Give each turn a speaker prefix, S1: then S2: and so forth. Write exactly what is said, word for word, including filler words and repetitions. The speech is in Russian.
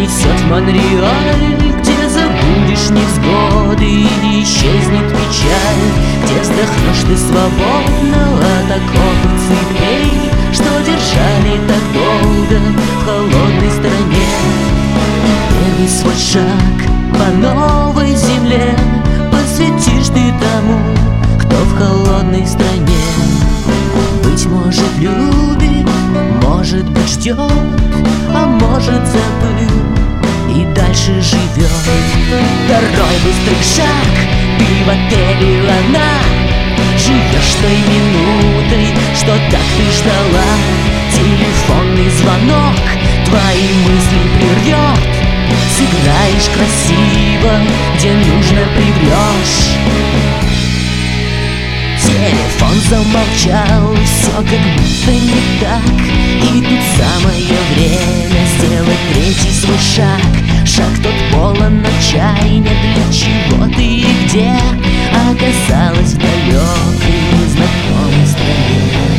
S1: понесет в Монреаль, где забудешь невзгоды и не исчезнет печаль, где вздохнешь ты свободно от окопных цепей, что держали так долго в холодной стране. Первый свой шаг по новой земле посвятишь ты тому, кто в холодной стране. Быть может, любит, может быть, ждет, а может, забыл и дальше живет. Второй быстрый шаг, ты в отеле «Лана», живешь той минутой, что так ты ждала. Телефонный звонок твои мысли прервет, сыграешь красиво, где нужно привлечь. Телефон замолчал, все как будто не так, и тут самое время сделать третий свой шаг. Шаг тот полон отчаяния, для чего ты и где оказалась в далекой незнакомой стране.